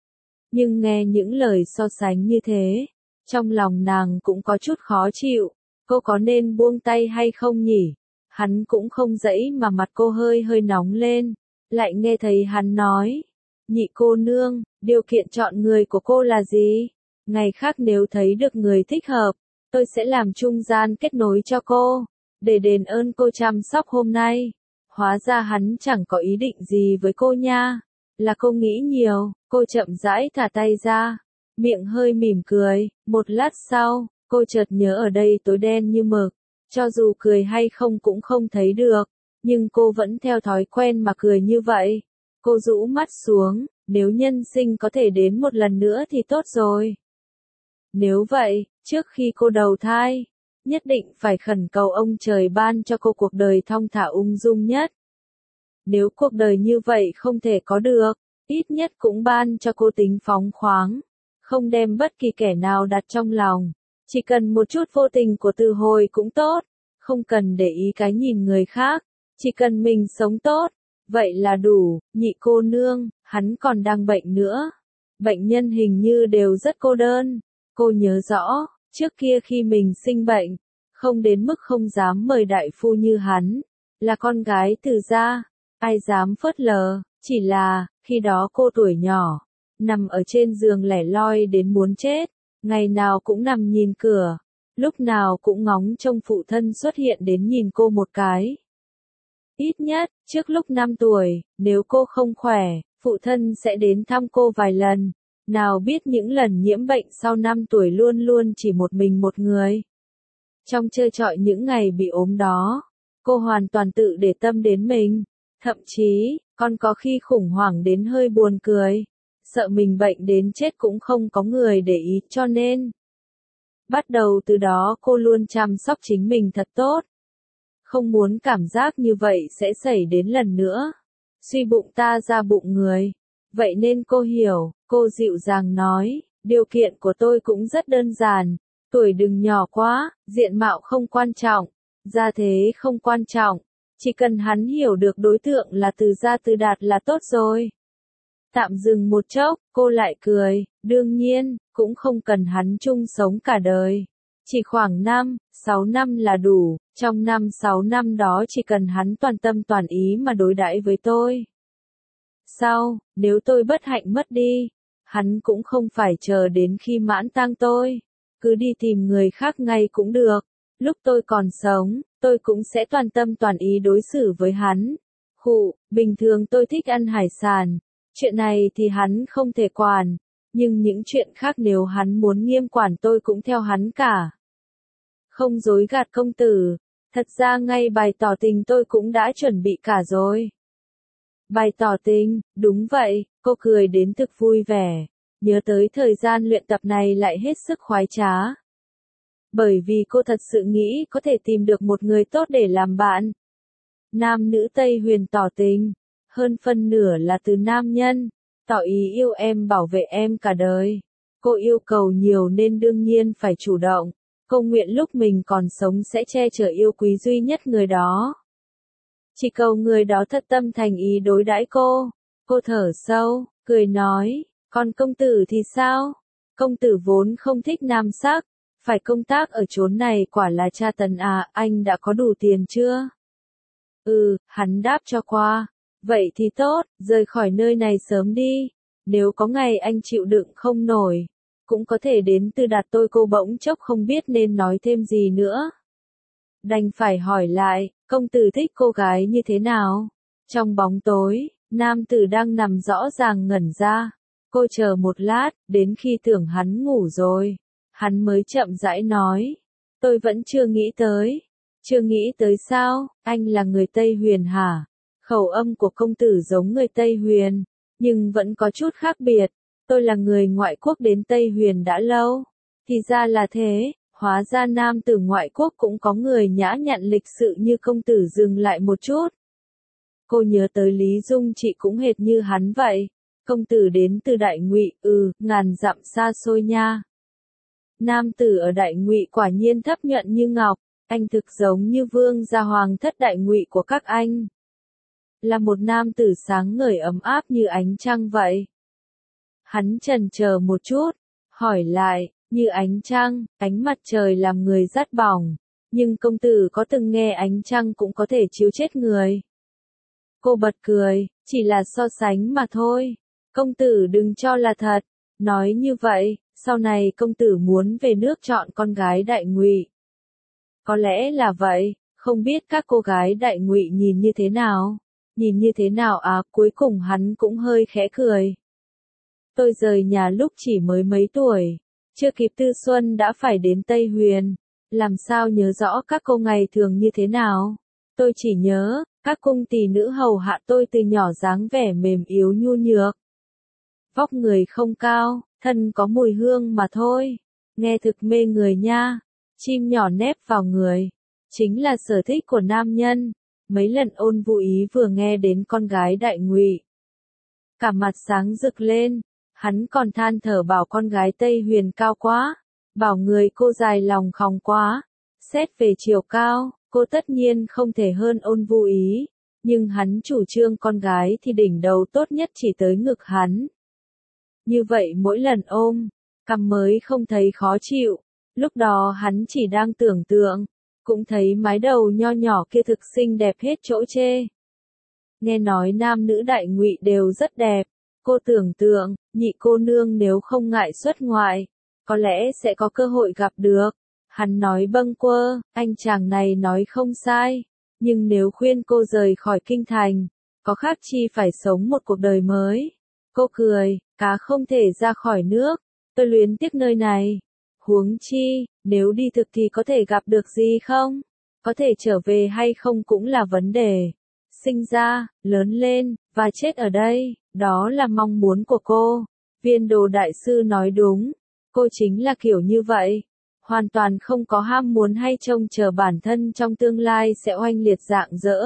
nhưng nghe những lời so sánh như thế, trong lòng nàng cũng có chút khó chịu. Cô có nên buông tay hay không nhỉ? Hắn cũng không dãy mà mặt cô hơi nóng lên. Lại nghe thấy hắn nói, nhị cô nương, điều kiện chọn người của cô là gì? Ngày khác nếu thấy được người thích hợp, tôi sẽ làm trung gian kết nối cho cô, để đền ơn cô chăm sóc hôm nay. Hóa ra hắn chẳng có ý định gì với cô nha. Là cô nghĩ nhiều, cô chậm rãi thả tay ra, miệng hơi mỉm cười, một lát sau, cô chợt nhớ ở đây tối đen như mực, cho dù cười hay không cũng không thấy được, nhưng cô vẫn theo thói quen mà cười như vậy. Cô rũ mắt xuống, nếu nhân sinh có thể đến một lần nữa thì tốt rồi. Nếu vậy, trước khi cô đầu thai, nhất định phải khẩn cầu ông trời ban cho cô cuộc đời thong thả ung dung nhất. Nếu cuộc đời như vậy không thể có được, ít nhất cũng ban cho cô tính phóng khoáng, không đem bất kỳ kẻ nào đặt trong lòng. Chỉ cần một chút vô tình của từ hồi cũng tốt, không cần để ý cái nhìn người khác, chỉ cần mình sống tốt, vậy là đủ. Nhị cô nương, hắn còn đang bệnh nữa. Bệnh nhân hình như đều rất cô đơn. Cô nhớ rõ, trước kia khi mình sinh bệnh, không đến mức không dám mời đại phu như hắn, là con gái từ gia, ai dám phớt lờ, chỉ là, khi đó cô tuổi nhỏ, nằm ở trên giường lẻ loi đến muốn chết, ngày nào cũng nằm nhìn cửa, lúc nào cũng ngóng trông phụ thân xuất hiện đến nhìn cô một cái. Ít nhất, trước lúc 5 tuổi, nếu cô không khỏe, phụ thân sẽ đến thăm cô vài lần. Nào biết những lần nhiễm bệnh sau 5 tuổi luôn luôn chỉ một mình một người. Trong chơi trọi những ngày bị ốm đó, cô hoàn toàn tự để tâm đến mình. Thậm chí, còn có khi khủng hoảng đến hơi buồn cười. Sợ mình bệnh đến chết cũng không có người để ý cho nên. Bắt đầu từ đó cô luôn chăm sóc chính mình thật tốt. Không muốn cảm giác như vậy sẽ xảy đến lần nữa. Suy bụng ta ra bụng người. Vậy nên cô hiểu, cô dịu dàng nói, điều kiện của tôi cũng rất đơn giản, tuổi đừng nhỏ quá, diện mạo không quan trọng, gia thế không quan trọng, chỉ cần hắn hiểu được đối tượng là từ gia từ đạt là tốt rồi. Tạm dừng một chốc, cô lại cười, đương nhiên, cũng không cần hắn chung sống cả đời. Chỉ khoảng 6 năm là đủ, trong 6 năm đó chỉ cần hắn toàn tâm toàn ý mà đối đãi với tôi. Sau, nếu tôi bất hạnh mất đi, hắn cũng không phải chờ đến khi mãn tang tôi, cứ đi tìm người khác ngay cũng được. Lúc tôi còn sống, tôi cũng sẽ toàn tâm toàn ý đối xử với hắn. Bình thường tôi thích ăn hải sản, chuyện này thì hắn không thể quản, nhưng những chuyện khác nếu hắn muốn nghiêm quản tôi cũng theo hắn cả. Không dối gạt công tử, thật ra ngay bài tỏ tình tôi cũng đã chuẩn bị cả rồi. Bài tỏ tình, đúng vậy, cô cười đến thực vui vẻ, nhớ tới thời gian luyện tập này lại hết sức khoái trá. Bởi vì cô thật sự nghĩ có thể tìm được một người tốt để làm bạn. Nam nữ Tây Huyền tỏ tình, hơn phân nửa là từ nam nhân, tỏ ý yêu em bảo vệ em cả đời. Cô yêu cầu nhiều nên đương nhiên phải chủ động, cô nguyện lúc mình còn sống sẽ che chở yêu quý duy nhất người đó. Chỉ cầu người đó thật tâm thành ý đối đãi cô. Cô thở sâu, cười nói, còn công tử thì sao? Công tử vốn không thích nam sắc, phải công tác ở chốn này quả là tra tấn à, anh đã có đủ tiền chưa? Hắn đáp cho qua. Vậy thì tốt, rời khỏi nơi này sớm đi. Nếu có ngày anh chịu đựng không nổi, cũng có thể đến từ đạt tôi. Cô bỗng chốc không biết nên nói thêm gì nữa. Đành phải hỏi lại, công tử thích cô gái như thế nào? Trong bóng tối, nam tử đang nằm rõ ràng ngẩn ra. Cô chờ một lát, đến khi tưởng hắn ngủ rồi, hắn mới chậm rãi nói. Tôi vẫn chưa nghĩ tới. Chưa nghĩ tới sao, anh là người Tây Huyền hả? Khẩu âm của công tử giống người Tây Huyền, nhưng vẫn có chút khác biệt. Tôi là người ngoại quốc đến Tây Huyền đã lâu. Thì ra là thế, hóa ra nam tử ngoại quốc cũng có người nhã nhặn lịch sự như công tử. Dừng lại một chút. Cô nhớ tới Lý Dung chị cũng hệt như hắn vậy. Công tử đến từ Đại Ngụy, ngàn dặm xa xôi nha. Nam tử ở Đại Ngụy quả nhiên thấp nhuận như ngọc, anh thực giống như vương gia hoàng thất Đại Ngụy của các anh. Là một nam tử sáng ngời ấm áp như ánh trăng vậy. Hắn chần chờ một chút, hỏi lại, như ánh trăng, ánh mặt trời làm người rát bỏng, nhưng công tử có từng nghe ánh trăng cũng có thể chiếu chết người? Cô bật cười, chỉ là so sánh mà thôi. Công tử đừng cho là thật. Nói như vậy, sau này công tử muốn về nước chọn con gái Đại Ngụy. Có lẽ là vậy, không biết các cô gái Đại Ngụy nhìn như thế nào. Nhìn như thế nào à, cuối cùng hắn cũng hơi khẽ cười. Tôi rời nhà lúc chỉ mới mấy tuổi, chưa kịp tư xuân đã phải đến Tây Huyền, làm sao nhớ rõ các cô ngày thường như thế nào. Tôi chỉ nhớ, các cung tỳ nữ hầu hạ tôi từ nhỏ dáng vẻ mềm yếu nhu nhược. Vóc người không cao, thân có mùi hương mà thôi, nghe thực mê người nha, chim nhỏ nép vào người, chính là sở thích của nam nhân. Mấy lần Ôn Vũ Ý vừa nghe đến con gái Đại Ngụy, cả mặt sáng rực lên, hắn còn than thở bảo con gái Tây Huyền cao quá, bảo người cô dài lòng khòng quá, xét về chiều cao, cô tất nhiên không thể hơn Ôn Vũ Ý, nhưng hắn chủ trương con gái thì đỉnh đầu tốt nhất chỉ tới ngực hắn. Như vậy mỗi lần ôm, cằm mới không thấy khó chịu, lúc đó hắn chỉ đang tưởng tượng, cũng thấy mái đầu nho nhỏ kia thực xinh đẹp hết chỗ chê. Nghe nói nam nữ Đại Ngụy đều rất đẹp, cô tưởng tượng, nhị cô nương nếu không ngại xuất ngoại, có lẽ sẽ có cơ hội gặp được. Hắn nói bâng quơ, anh chàng này nói không sai, nhưng nếu khuyên cô rời khỏi kinh thành, có khác chi phải sống một cuộc đời mới. Cô cười, cá không thể ra khỏi nước, tôi luyến tiếc nơi này. Huống chi, nếu đi thực thì có thể gặp được gì không? Có thể trở về hay không cũng là vấn đề. Sinh ra, lớn lên, và chết ở đây, đó là mong muốn của cô. Viên Đồ đại sư nói đúng, cô chính là kiểu như vậy. Hoàn toàn không có ham muốn hay trông chờ bản thân trong tương lai sẽ oanh liệt rạng rỡ.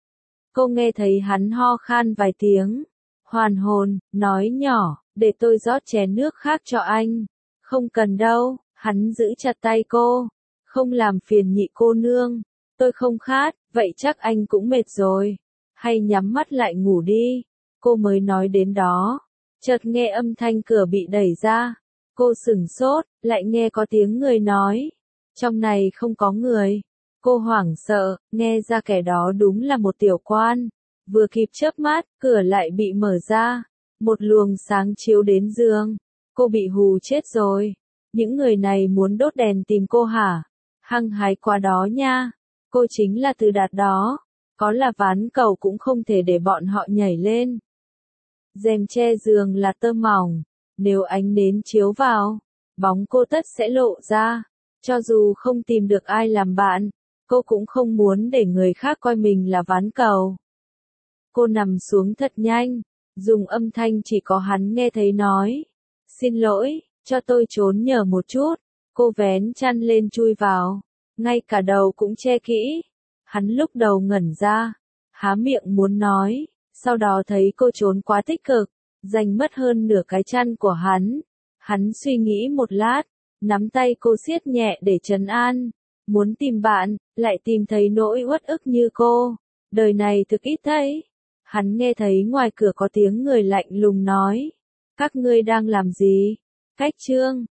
Cô nghe thấy hắn ho khan vài tiếng, hoàn hồn, nói nhỏ, để tôi rót chén nước khác cho anh. Không cần đâu, hắn giữ chặt tay cô, không làm phiền nhị cô nương, tôi không khát, vậy chắc anh cũng mệt rồi, hay nhắm mắt lại ngủ đi. Cô mới nói đến đó, chợt nghe âm thanh cửa bị đẩy ra, cô sửng sốt, lại nghe có tiếng người nói, trong này không có người. Cô hoảng sợ, nghe ra kẻ đó đúng là một tiểu quan, vừa kịp chớp mắt, cửa lại bị mở ra, một luồng sáng chiếu đến giường, cô bị hù chết rồi. Những người này muốn đốt đèn tìm cô hả? Hăng hái quá đó nha. Cô chính là Từ Đạt đó. Có là ván cầu cũng không thể để bọn họ nhảy lên. Rèm che giường là tơ mỏng. Nếu ánh nến chiếu vào, bóng cô tất sẽ lộ ra. Cho dù không tìm được ai làm bạn, cô cũng không muốn để người khác coi mình là ván cầu. Cô nằm xuống thật nhanh, dùng âm thanh chỉ có hắn nghe thấy nói. Xin lỗi, cho tôi trốn nhờ một chút. Cô vén chăn lên chui vào, ngay cả đầu cũng che kỹ. Hắn lúc đầu ngẩn ra, há miệng muốn nói, sau đó thấy cô trốn quá tích cực, giành mất hơn nửa cái chăn của hắn. Hắn suy nghĩ một lát, nắm tay cô siết nhẹ để trấn an. Muốn tìm bạn, lại tìm thấy nỗi uất ức như cô. Đời này thực ít thấy. Hắn nghe thấy ngoài cửa có tiếng người lạnh lùng nói. Các ngươi đang làm gì? Cách chương